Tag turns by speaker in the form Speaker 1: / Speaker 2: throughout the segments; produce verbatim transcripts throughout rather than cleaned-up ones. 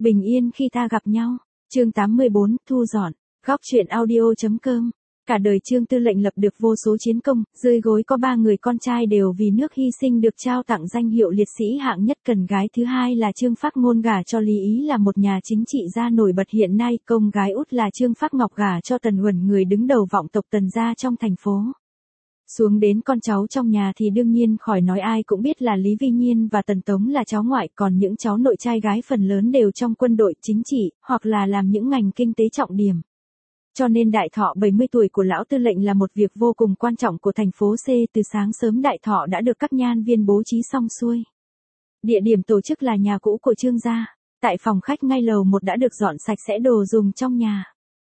Speaker 1: Bình yên khi ta gặp nhau. Chương tám mươi bốn, thu dọn. Góc truyện audio.com. Cả đời Trương Tư Lệnh lập được vô số chiến công, dưới gối có ba người con trai đều vì nước hy sinh được trao tặng danh hiệu liệt sĩ hạng nhất. Cần gái thứ hai là Trương Phác Ngôn gả cho Lý Ý là một nhà chính trị gia nổi bật hiện nay. Công gái út là Trương Phác Ngọc gả cho Tần Uẩn, người đứng đầu vọng tộc Tần gia trong thành phố. Xuống đến con cháu trong nhà thì đương nhiên khỏi nói, ai cũng biết là Lý Vi Nhiên và Tần Tống là cháu ngoại, còn những cháu nội trai gái phần lớn đều trong quân đội, chính trị, hoặc là làm những ngành kinh tế trọng điểm. Cho nên đại thọ bảy mươi tuổi của lão tư lệnh là một việc vô cùng quan trọng của thành phố C. Từ sáng sớm đại thọ đã được các nhan viên bố trí xong xuôi. Địa điểm tổ chức là nhà cũ của Trương gia. Tại phòng khách ngay lầu một đã được dọn sạch sẽ đồ dùng trong nhà.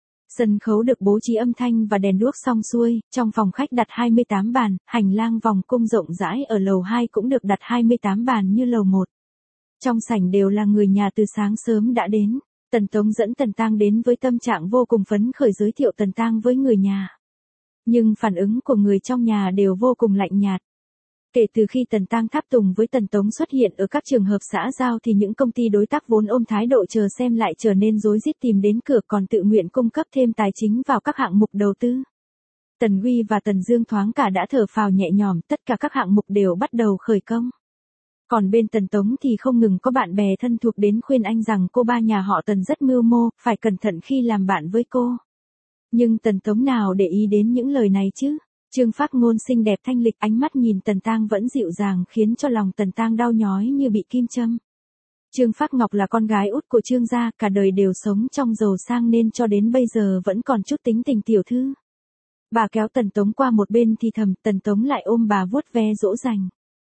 Speaker 1: Sân khấu được bố trí âm thanh và đèn đuốc xong xuôi, trong phòng khách đặt hai mươi tám bàn, hành lang vòng cung rộng rãi ở lầu hai cũng được đặt hai mươi tám bàn như lầu một. Trong sảnh đều là người nhà từ sáng sớm đã đến. Tần Tống dẫn Tần Tang đến với tâm trạng vô cùng phấn khởi giới thiệu Tần Tang với người nhà. Nhưng phản ứng của người trong nhà đều vô cùng lạnh nhạt. Kể từ khi Tần Tang tháp tùng với Tần Tống xuất hiện ở các trường hợp xã giao thì những công ty đối tác vốn ôm thái độ chờ xem lại trở nên rối rít tìm đến cửa, còn tự nguyện cung cấp thêm tài chính vào các hạng mục đầu tư. Tần Huy và Tần Dương thoáng cả đã thở phào nhẹ nhõm, tất cả các hạng mục đều bắt đầu khởi công. Còn bên Tần Tống thì không ngừng có bạn bè thân thuộc đến khuyên anh rằng cô ba nhà họ Tần rất mưu mô, phải cẩn thận khi làm bạn với cô. Nhưng Tần Tống nào để ý đến những lời này chứ? Trương Phác Ngôn xinh đẹp thanh lịch, ánh mắt nhìn Tần Tang vẫn dịu dàng khiến cho lòng Tần Tang đau nhói như bị kim châm. Trương Phác Ngọc là con gái út của Trương gia, cả đời đều sống trong giàu sang nên cho đến bây giờ vẫn còn chút tính tình tiểu thư. Bà kéo Tần Tống qua một bên thì thầm, Tần Tống lại ôm bà vuốt ve dỗ dành.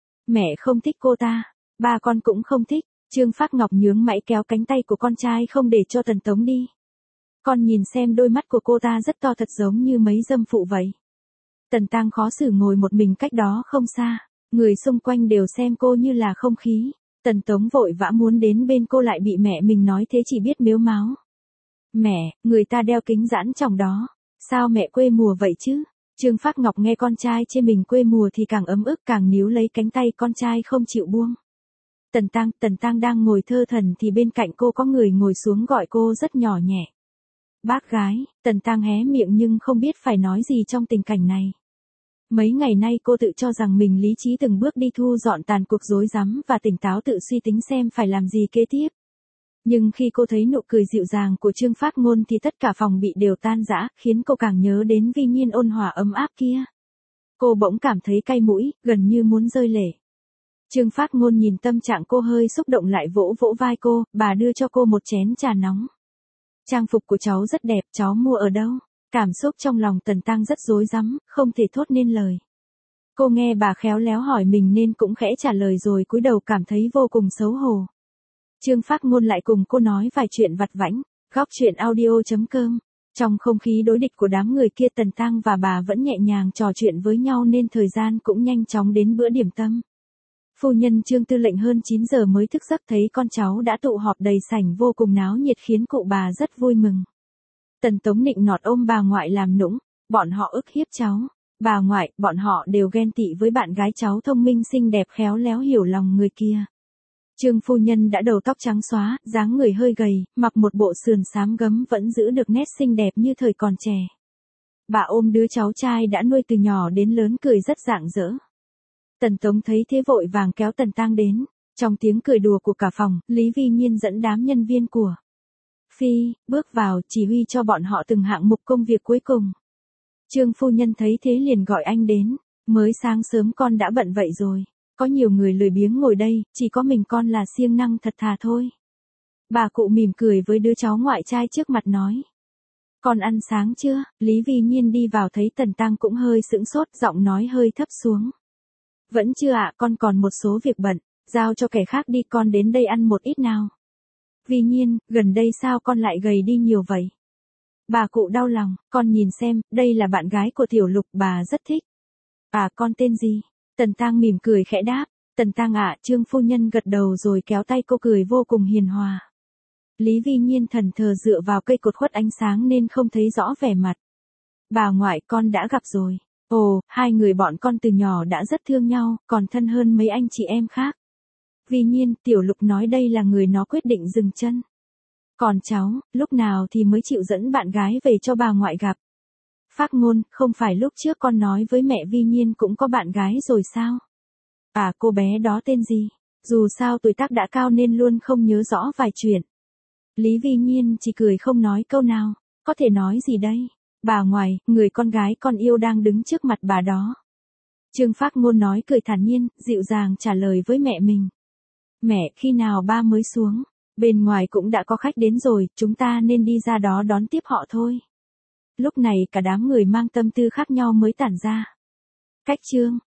Speaker 1: Mẹ không thích cô ta, ba con cũng không thích. Trương Phác Ngọc nhướng mày kéo cánh tay của con trai không để cho Tần Tống đi. Con nhìn xem, đôi mắt của cô ta rất to, thật giống như mấy dâm phụ vậy. Tần Tang khó xử ngồi một mình cách đó không xa, người xung quanh đều xem cô như là không khí. Tần Tống vội vã muốn đến bên cô lại bị mẹ mình nói thế chỉ biết mếu máo. Mẹ, người ta đeo kính giãn trong đó, sao mẹ quê mùa vậy chứ? Trương Phác Ngọc nghe con trai chê mình quê mùa thì càng ấm ức, càng níu lấy cánh tay con trai không chịu buông. Tần Tang, Tần Tang đang ngồi thơ thẩn thì bên cạnh cô có người ngồi xuống gọi cô rất nhỏ nhẹ. Bác gái. Tần Tang hé miệng nhưng không biết phải nói gì trong tình cảnh này. Mấy ngày nay cô tự cho rằng mình lý trí từng bước đi thu dọn tàn cuộc rối rắm và tỉnh táo tự suy tính xem phải làm gì kế tiếp. Nhưng khi cô thấy nụ cười dịu dàng của Trương Phác Ngôn thì tất cả phòng bị đều tan rã, khiến cô càng nhớ đến Vi Nhiên ôn hòa ấm áp kia. Cô bỗng cảm thấy cay mũi, gần như muốn rơi lệ. Trương Phác Ngôn nhìn tâm trạng cô hơi xúc động lại vỗ vỗ vai cô, bà đưa cho cô một chén trà nóng. Trang phục của cháu rất đẹp, cháu mua ở đâu? Cảm xúc trong lòng Tần Tang rất rối rắm, không thể thốt nên lời. Cô nghe bà khéo léo hỏi mình nên cũng khẽ trả lời rồi cúi đầu cảm thấy vô cùng xấu hổ. Trương Phác Ngôn lại cùng cô nói vài chuyện vặt vãnh. Góc truyện audio.com. Trong không khí đối địch của đám người kia, Tần Tang và bà vẫn nhẹ nhàng trò chuyện với nhau nên thời gian cũng nhanh chóng đến bữa điểm tâm. Phu nhân Trương Tư Lệnh hơn chín giờ mới thức giấc, thấy con cháu đã tụ họp đầy sảnh vô cùng náo nhiệt khiến cụ bà rất vui mừng. Tần Tống nịnh nọt ôm bà ngoại làm nũng, bọn họ ức hiếp cháu. Bà ngoại, bọn họ đều ghen tị với bạn gái cháu thông minh xinh đẹp khéo léo hiểu lòng người kia. Trương phu nhân đã đầu tóc trắng xóa, dáng người hơi gầy, mặc một bộ sườn xám gấm vẫn giữ được nét xinh đẹp như thời còn trẻ. Bà ôm đứa cháu trai đã nuôi từ nhỏ đến lớn cười rất rạng rỡ. Tần Tống thấy thế vội vàng kéo Tần Tang đến. Trong tiếng cười đùa của cả phòng, Lý Vi Nhiên dẫn đám nhân viên của Phi bước vào chỉ huy cho bọn họ từng hạng mục công việc cuối cùng. Trương phu nhân thấy thế liền gọi anh đến. Mới sáng sớm con đã bận vậy rồi. Có nhiều người lười biếng ngồi đây, chỉ có mình con là siêng năng thật thà thôi. Bà cụ mỉm cười với đứa cháu ngoại trai trước mặt nói. Con ăn sáng chưa? Lý Vi Nhiên đi vào thấy Tần Tang cũng hơi sững sốt, giọng nói hơi thấp xuống. Vẫn chưa ạ, con còn một số việc bận, giao cho kẻ khác đi, con đến đây ăn một ít nào. Vi Nhiên, gần đây sao con lại gầy đi nhiều vậy? Bà cụ đau lòng, con nhìn xem, đây là bạn gái của Tiểu Lục, bà rất thích. À, con tên gì? Tần Tang mỉm cười khẽ đáp. Tần Tang ạ, Trương phu nhân gật đầu rồi kéo tay cô cười vô cùng hiền hòa. Lý Vi Nhiên thần thờ dựa vào cây cột khuất ánh sáng nên không thấy rõ vẻ mặt. Bà ngoại, con đã gặp rồi. Ồ, hai người bọn con từ nhỏ đã rất thương nhau, còn thân hơn mấy anh chị em khác. Vi Nhiên, Tiểu Lục nói đây là người nó quyết định dừng chân. Còn cháu, lúc nào thì mới chịu dẫn bạn gái về cho bà ngoại gặp? Phác Ngôn, không phải lúc trước con nói với mẹ Vi Nhiên cũng có bạn gái rồi sao? À, cô bé đó tên gì? Dù sao tuổi tác đã cao nên luôn không nhớ rõ vài chuyện. Lý Vi Nhiên chỉ cười không nói câu nào. Có thể nói gì đây? Bà ngoại, người con gái con yêu đang đứng trước mặt bà đó. Trương Phác Ngôn nói cười thản nhiên, dịu dàng trả lời với mẹ mình. Mẹ, khi nào ba mới xuống? Bên ngoài cũng đã có khách đến rồi, chúng ta nên đi ra đó đón tiếp họ thôi. Lúc này cả đám người mang tâm tư khác nhau mới tản ra. Cách chương